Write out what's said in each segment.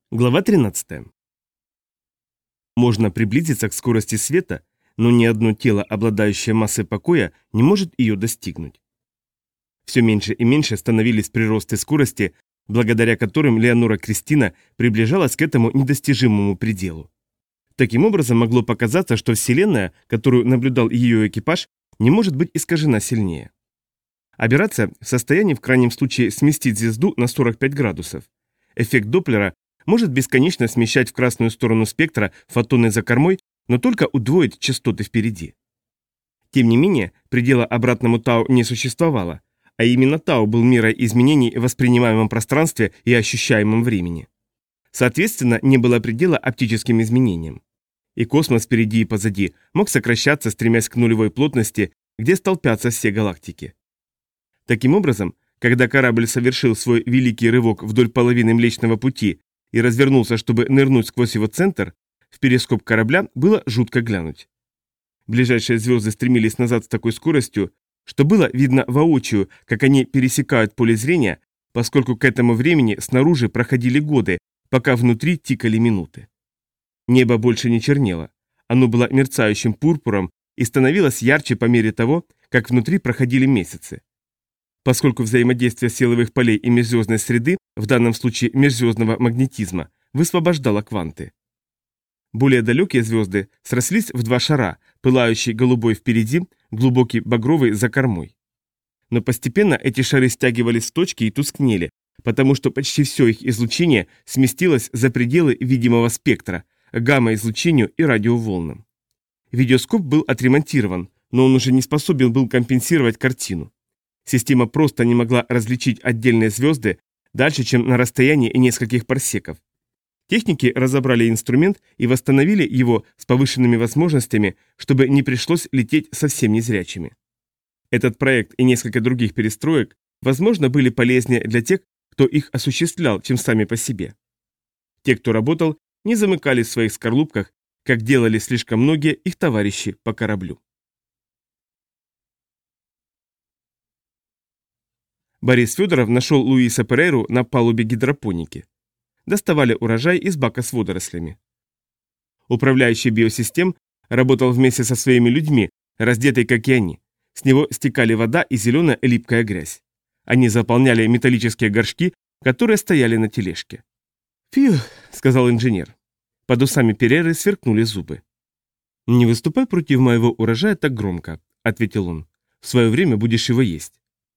Глава 13. Можно приблизиться к скорости света, но ни одно тело, обладающее массой покоя, не может ее достигнуть. Все меньше и меньше становились приросты скорости, благодаря которым Леонора Кристина приближалась к этому недостижимому пределу. Таким образом, могло показаться, что Вселенная, которую наблюдал ее экипаж, не может быть искажена сильнее. Аберрация в состоянии в крайнем случае сместить звезду на 45 градусов. Эффект Доплера может бесконечно смещать в красную сторону спектра фотоны за кормой, но только удвоить частоты впереди. Тем не менее, предела обратному тау не существовало, а именно тау был мерой изменений в воспринимаемом пространстве и ощущаемом времени. Соответственно, не было предела оптическим изменениям. И космос впереди и позади мог сокращаться, стремясь к нулевой плотности, где столпятся все галактики. Таким образом, когда корабль совершил свой великий рывок вдоль половины Млечного Пути и развернулся, чтобы нырнуть сквозь его центр, в перископ корабля было жутко глянуть. Ближайшие звезды стремились назад с такой скоростью, что было видно воочию, как они пересекают поле зрения, поскольку к этому времени снаружи проходили годы, пока внутри тикали минуты. Небо больше не чернело, оно было мерцающим пурпуром и становилось ярче по мере того, как внутри проходили месяцы. Поскольку взаимодействие силовых полей и межзвездной среды, в данном случае межзвездного магнетизма, высвобождало кванты. Более далекие звезды срослись в два шара, пылающий голубой впереди, глубокий багровый за кормой. Но постепенно эти шары стягивались в точки и тускнели, потому что почти все их излучение сместилось за пределы видимого спектра, гамма-излучению и радиоволнам. Видеоскоп был отремонтирован, но он уже не способен был компенсировать картину. Система просто не могла различить отдельные звезды дальше, чем на расстоянии нескольких парсеков. Техники разобрали инструмент и восстановили его с повышенными возможностями, чтобы не пришлось лететь совсем незрячими. Этот проект и несколько других перестроек, возможно, были полезнее для тех, кто их осуществлял, чем сами по себе. Те, кто работал, не замыкались в своих скорлупках, как делали слишком многие их товарищи по кораблю. Борис Федоров нашел Луиса Перейру на палубе гидропоники. Доставали урожай из бака с водорослями. Управляющий биосистем работал вместе со своими людьми, раздетый как и они. С него стекали вода и зеленая липкая грязь. Они заполняли металлические горшки, которые стояли на тележке. «Фью», — сказал инженер. Под усами Перейры сверкнули зубы. «Не выступай против моего урожая так громко», — ответил он. «В свое время будешь его есть».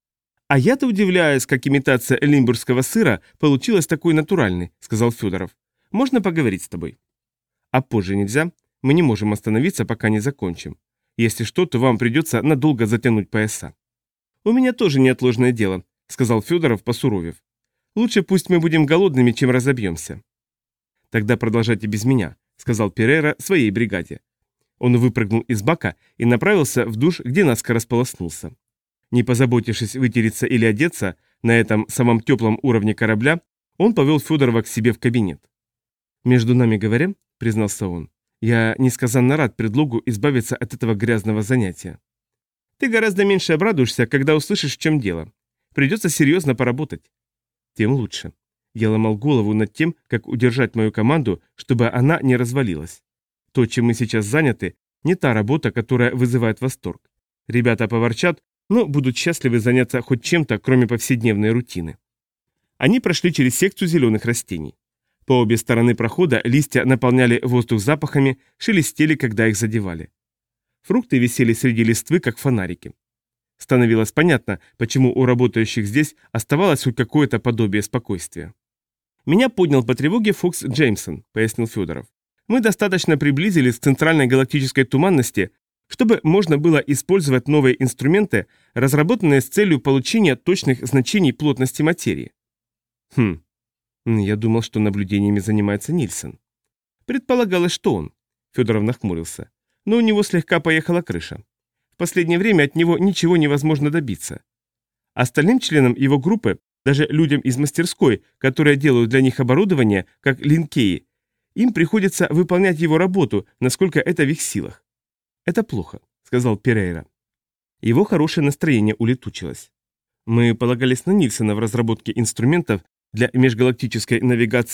«А я-то удивляюсь, как имитация лимбургского сыра получилась такой натуральной», — сказал Федоров. «Можно поговорить с тобой?» «А позже нельзя? Мы не можем остановиться, пока не закончим. Если что, то вам придется надолго затянуть пояса». «У меня тоже неотложное дело», — сказал Федоров, посуровев. «Лучше пусть мы будем голодными, чем разобьемся». «Тогда продолжайте без меня», — сказал Перейра своей бригаде. Он выпрыгнул из бака и направился в душ, где наскоро сполоснулся. Не позаботившись вытереться или одеться, на этом самом теплом уровне корабля, он повел Федорова к себе в кабинет. «Между нами говоря», — признался он, — «я несказанно рад предлогу избавиться от этого грязного занятия». «Ты гораздо меньше обрадуешься, когда услышишь, в чем дело. Придется серьезно поработать». «Тем лучше». Я ломал голову над тем, как удержать мою команду, чтобы она не развалилась. То, чем мы сейчас заняты, не та работа, которая вызывает восторг. Ребята поворчат, но будут счастливы заняться хоть чем-то, кроме повседневной рутины. Они прошли через секцию зеленых растений. По обе стороны прохода листья наполняли воздух запахами, шелестели, когда их задевали. Фрукты висели среди листвы, как фонарики. Становилось понятно, почему у работающих здесь оставалось хоть какое-то подобие спокойствия. «Меня поднял по тревоге Фокс Джеймсон», — пояснил Федоров. «Мы достаточно приблизились к центральной галактической туманности, чтобы можно было использовать новые инструменты, разработанные с целью получения точных значений плотности материи». Я думал, что наблюдениями занимается Нильсон. Предполагалось, что он. Федоров нахмурился. Но у него слегка поехала крыша. В последнее время от него ничего невозможно добиться. Остальным членам его группы, даже людям из мастерской, которые делают для них оборудование, как линкеи, им приходится выполнять его работу, насколько это в их силах. «Это плохо», — сказал Перейра. Его хорошее настроение улетучилось. «Мы полагались на Нильсона в разработке инструментов для межгалактической навигации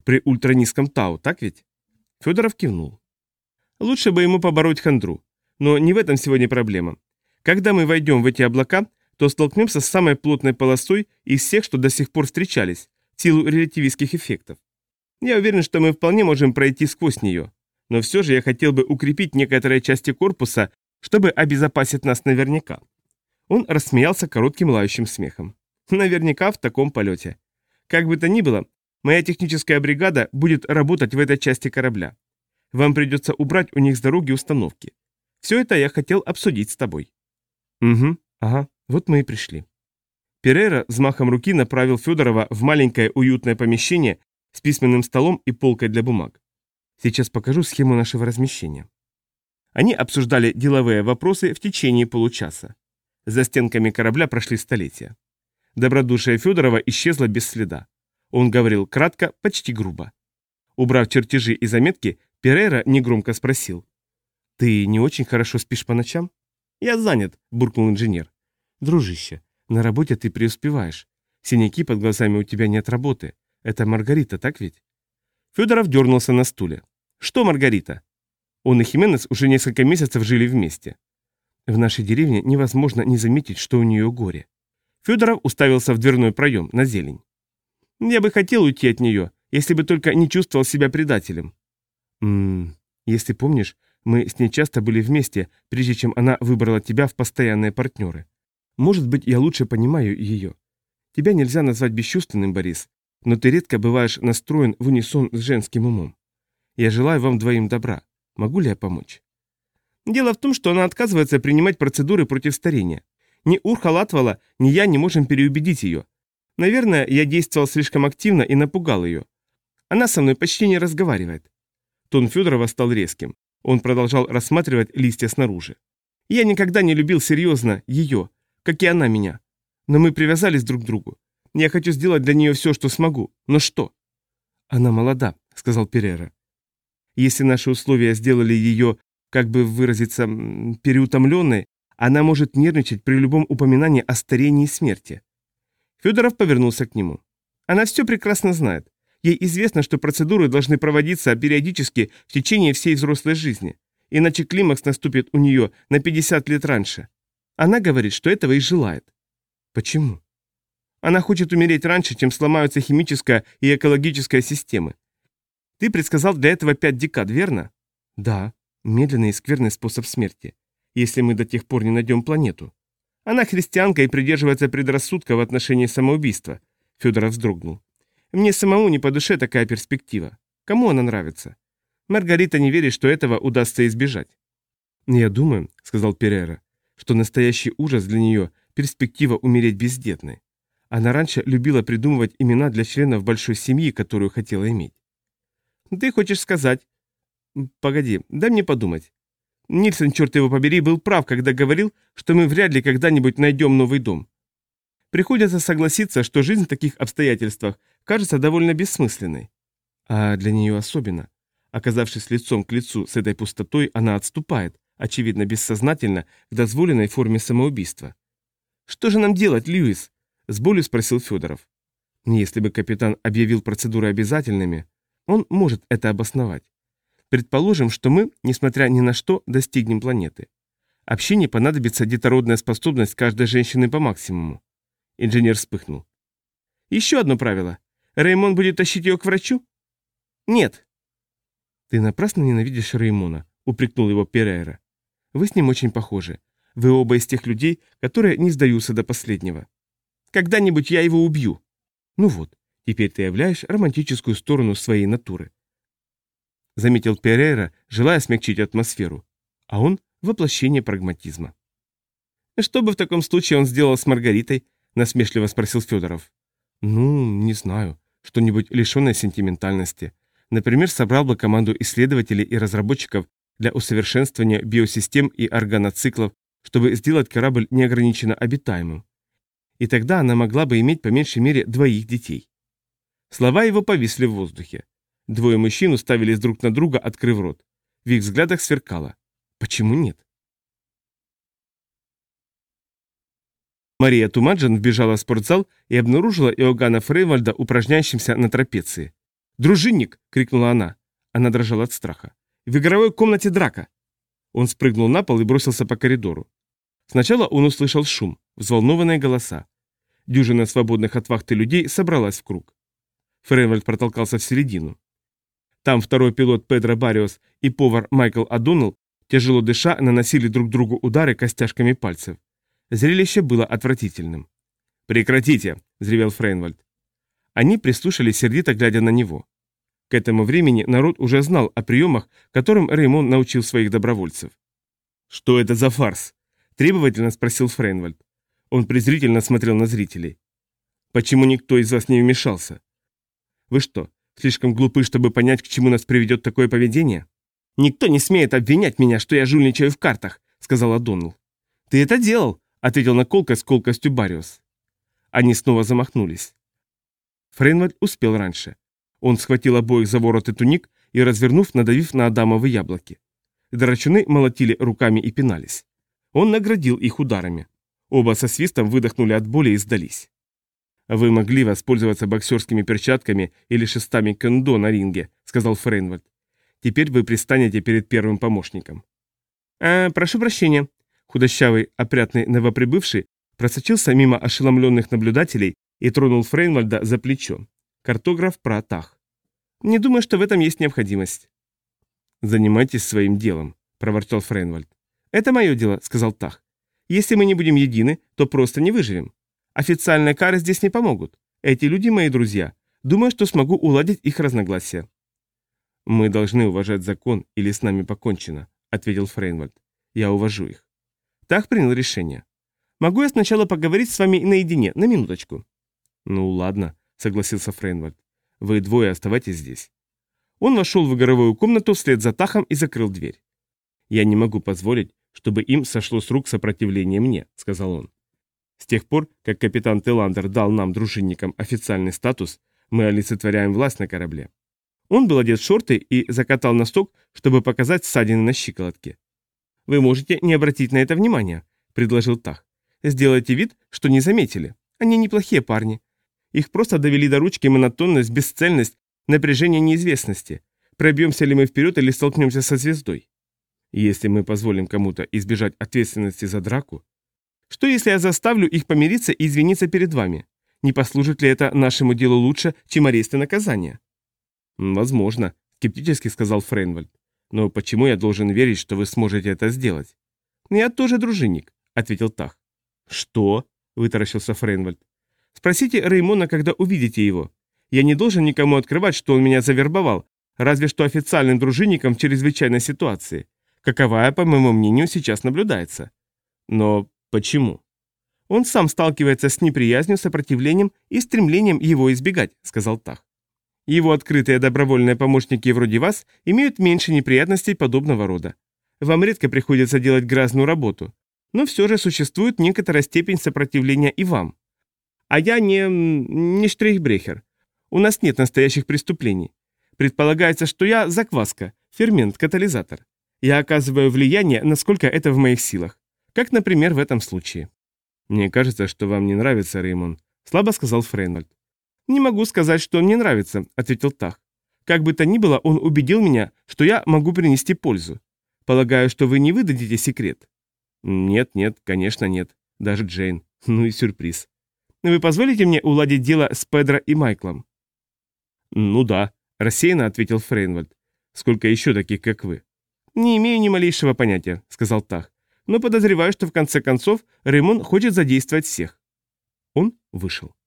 При ультранизком тау, так ведь? Федоров кивнул. Лучше бы ему побороть хандру. Но не в этом сегодня проблема. Когда мы войдем в эти облака, то столкнемся с самой плотной полосой из всех, что до сих пор встречались, в силу релятивистских эффектов. Я уверен, что мы вполне можем пройти сквозь нее. Но все же я хотел бы укрепить некоторые части корпуса, чтобы обезопасить нас наверняка. Он рассмеялся коротким лающим смехом. Наверняка в таком полете. Как бы то ни было, моя техническая бригада будет работать в этой части корабля. Вам придется убрать у них с дороги установки. Все это я хотел обсудить с тобой. Угу, ага, вот мы и пришли. Перейра взмахом руки направил Федорова в маленькое уютное помещение с письменным столом и полкой для бумаг. Сейчас покажу схему нашего размещения. Они обсуждали деловые вопросы в течение получаса. За стенками корабля прошли столетия. Добродушие Федорова исчезло без следа. Он говорил кратко, почти грубо. Убрав чертежи и заметки, Перейра негромко спросил. «Ты не очень хорошо спишь по ночам?» «Я занят», — буркнул инженер. «Дружище, на работе ты преуспеваешь. Синяки под глазами у тебя не от работы. Это Маргарита, так ведь?» Федоров дернулся на стуле. «Что Маргарита?» Он и Хименес уже несколько месяцев жили вместе. В нашей деревне невозможно не заметить, что у нее горе. Федоров уставился в дверной проем, на зелень. «Я бы хотел уйти от нее, если бы только не чувствовал себя предателем». Если помнишь, мы с ней часто были вместе, прежде чем она выбрала тебя в постоянные партнеры. Может быть, я лучше понимаю ее. Тебя нельзя назвать бесчувственным, Борис, но ты редко бываешь настроен в унисон с женским умом. Я желаю вам двоим добра. Могу ли я помочь?» «Дело в том, что она отказывается принимать процедуры против старения. Ни Урха Латвала, ни я не можем переубедить ее. Наверное, я действовал слишком активно и напугал ее. Она со мной почти не разговаривает». Тон Федорова стал резким. Он продолжал рассматривать листья снаружи. «Я никогда не любил серьезно ее, как и она меня. Но мы привязались друг к другу. Я хочу сделать для нее все, что смогу. Но что?» «Она молода», — сказал Перейра. «Если наши условия сделали ее, как бы выразиться, переутомленной, она может нервничать при любом упоминании о старении и смерти». Федоров повернулся к нему. «Она все прекрасно знает. Ей известно, что процедуры должны проводиться периодически в течение всей взрослой жизни, иначе климакс наступит у нее на 50 лет раньше. Она говорит, что этого и желает». «Почему?» «Она хочет умереть раньше, чем сломаются химическая и экологическая системы. Ты предсказал для этого 5 декад, верно?» «Да, медленный и скверный способ смерти, если мы до тех пор не найдем планету». «Она христианка и придерживается предрассудка в отношении самоубийства», — Федоров вздрогнул. «Мне самому не по душе такая перспектива. Кому она нравится? Маргарита не верит, что этого удастся избежать». «Я думаю», — сказал Перейра, — «что настоящий ужас для нее — перспектива умереть бездетной. Она раньше любила придумывать имена для членов большой семьи, которую хотела иметь». «Ты хочешь сказать...» «Погоди, дай мне подумать. Нильсон, черт его побери, был прав, когда говорил, что мы вряд ли когда-нибудь найдем новый дом. Приходится согласиться, что жизнь в таких обстоятельствах кажется довольно бессмысленной. А для нее особенно. Оказавшись лицом к лицу с этой пустотой, она отступает, очевидно бессознательно, к дозволенной форме самоубийства. «Что же нам делать, Льюис?» – с болью спросил Федоров. Если бы капитан объявил процедуры обязательными, он может это обосновать. Предположим, что мы, несмотря ни на что, достигнем планеты. Общине понадобится детородная способность каждой женщины по максимуму. Инженер вспыхнул. «Еще одно правило. Реймон будет тащить ее к врачу?» «Нет». «Ты напрасно ненавидишь Реймона», — упрекнул его Перейра. «Вы с ним очень похожи. Вы оба из тех людей, которые не сдаются до последнего. Когда-нибудь я его убью». «Ну вот, теперь ты являешь романтическую сторону своей натуры», — заметил Перейра, желая смягчить атмосферу. А он — воплощение прагматизма. «Что бы в таком случае он сделал с Маргаритой?» — насмешливо спросил Федоров. «Ну, не знаю. Что-нибудь лишенное сентиментальности. Например, собрал бы команду исследователей и разработчиков для усовершенствования биосистем и органоциклов, чтобы сделать корабль неограниченно обитаемым. И тогда она могла бы иметь по меньшей мере 2 детей». Слова его повисли в воздухе. Двое мужчин уставились друг на друга, открыв рот. В их взглядах сверкало. Почему нет? Мария Тумаджан вбежала в спортзал и обнаружила Иоганна Фрейвальда упражняющимся на трапеции. «Дружинник!» — крикнула она. Она дрожала от страха. «В игровой комнате драка!» Он спрыгнул на пол и бросился по коридору. Сначала он услышал шум, взволнованные голоса. Дюжина свободных от вахты людей собралась в круг. Фрейнвальд протолкался в середину. Там второй пилот Педро Барриос и повар Майкл О'Доннелл, тяжело дыша, наносили друг другу удары костяшками пальцев. Зрелище было отвратительным. «Прекратите!» – взревел Фрейнвальд. Они прислушались, сердито глядя на него. К этому времени народ уже знал о приемах, которым Реймон научил своих добровольцев. «Что это за фарс?» – требовательно спросил Фрейнвальд. Он презрительно смотрел на зрителей. «Почему никто из вас не вмешался? Вы что, слишком глупы, чтобы понять, к чему нас приведет такое поведение?» «Никто не смеет обвинять меня, что я жульничаю в картах», — сказал О'Доннелл. «Ты это делал», — ответил на колкость с колкостью Барриос. Они снова замахнулись. Фрейнвальд успел раньше. Он схватил обоих за вороты туник и, развернув, надавив на адамовы яблоки. Драчуны молотили руками и пинались. Он наградил их ударами. Оба со свистом выдохнули от боли и сдались. «Вы могли воспользоваться боксерскими перчатками или шестами кендо на ринге», — сказал Фрейнвальд. «Теперь вы пристанете перед первым помощником». «Прошу прощения». Худощавый, опрятный новоприбывший просочился мимо ошеломленных наблюдателей и тронул Фрейнвальда за плечо. Картограф про Тах. «Не думаю, что в этом есть необходимость». «Занимайтесь своим делом», — проворчал Фрейнвальд. «Это мое дело», — сказал Тах. «Если мы не будем едины, то просто не выживем. Официальные кары здесь не помогут. Эти люди мои друзья. Думаю, что смогу уладить их разногласия». «Мы должны уважать закон, или с нами покончено», — ответил Фрейнвальд. «Я увожу их». Тах принял решение. «Могу я сначала поговорить с вами наедине, на минуточку?» «Ну ладно», — согласился Фрейнвальд. «Вы двое оставайтесь здесь». Он вошел в игровую комнату вслед за Тахом и закрыл дверь. «Я не могу позволить, чтобы им сошло с рук сопротивление мне», — сказал он. «С тех пор, как капитан Теландер дал нам, дружинникам, официальный статус, мы олицетворяем власть на корабле». Он был одет в шорты и закатал носок, чтобы показать ссадины на щиколотке. «Вы можете не обратить на это внимания», — предложил Тах. «Сделайте вид, что не заметили. Они неплохие парни. Их просто довели до ручки монотонность, бесцельность, напряжение неизвестности. Пробьемся ли мы вперед или столкнемся со звездой? Если мы позволим кому-то избежать ответственности за драку, что если я заставлю их помириться и извиниться перед вами? Не послужит ли это нашему делу лучше, чем арест и наказание?» «Возможно», — скептически сказал Фрейнвальд. «Но почему я должен верить, что вы сможете это сделать?» «Я тоже дружинник», — ответил Тах. «Что?» — вытаращился Фрейнвальд. «Спросите Реймона, когда увидите его. Я не должен никому открывать, что он меня завербовал, разве что официальным дружинником в чрезвычайной ситуации, каковая, по моему мнению, сейчас наблюдается». «Но почему?» «Он сам сталкивается с неприязнью, сопротивлением и стремлением его избегать», — сказал Тах. «Его открытые добровольные помощники вроде вас имеют меньше неприятностей подобного рода. Вам редко приходится делать грязную работу, но все же существует некоторая степень сопротивления и вам. А я не штрейхбрехер. У нас нет настоящих преступлений. Предполагается, что я закваска, фермент, катализатор. Я оказываю влияние, насколько это в моих силах. Как, например, в этом случае». «Мне кажется, что вам не нравится, Реймон», — слабо сказал Фрейнвальд. «Не могу сказать, что он мне нравится», — ответил Тах. «Как бы то ни было, он убедил меня, что я могу принести пользу. Полагаю, что вы не выдадите секрет?» «Нет, конечно нет. Даже Джейн. Ну и сюрприз». «Вы позволите мне уладить дело с Педро и Майклом?» «Ну да», — рассеянно ответил Фрейнвальд. «Сколько еще таких, как вы?» «Не имею ни малейшего понятия», — сказал Тах. «Но подозреваю, что в конце концов Реймон хочет задействовать всех». Он вышел.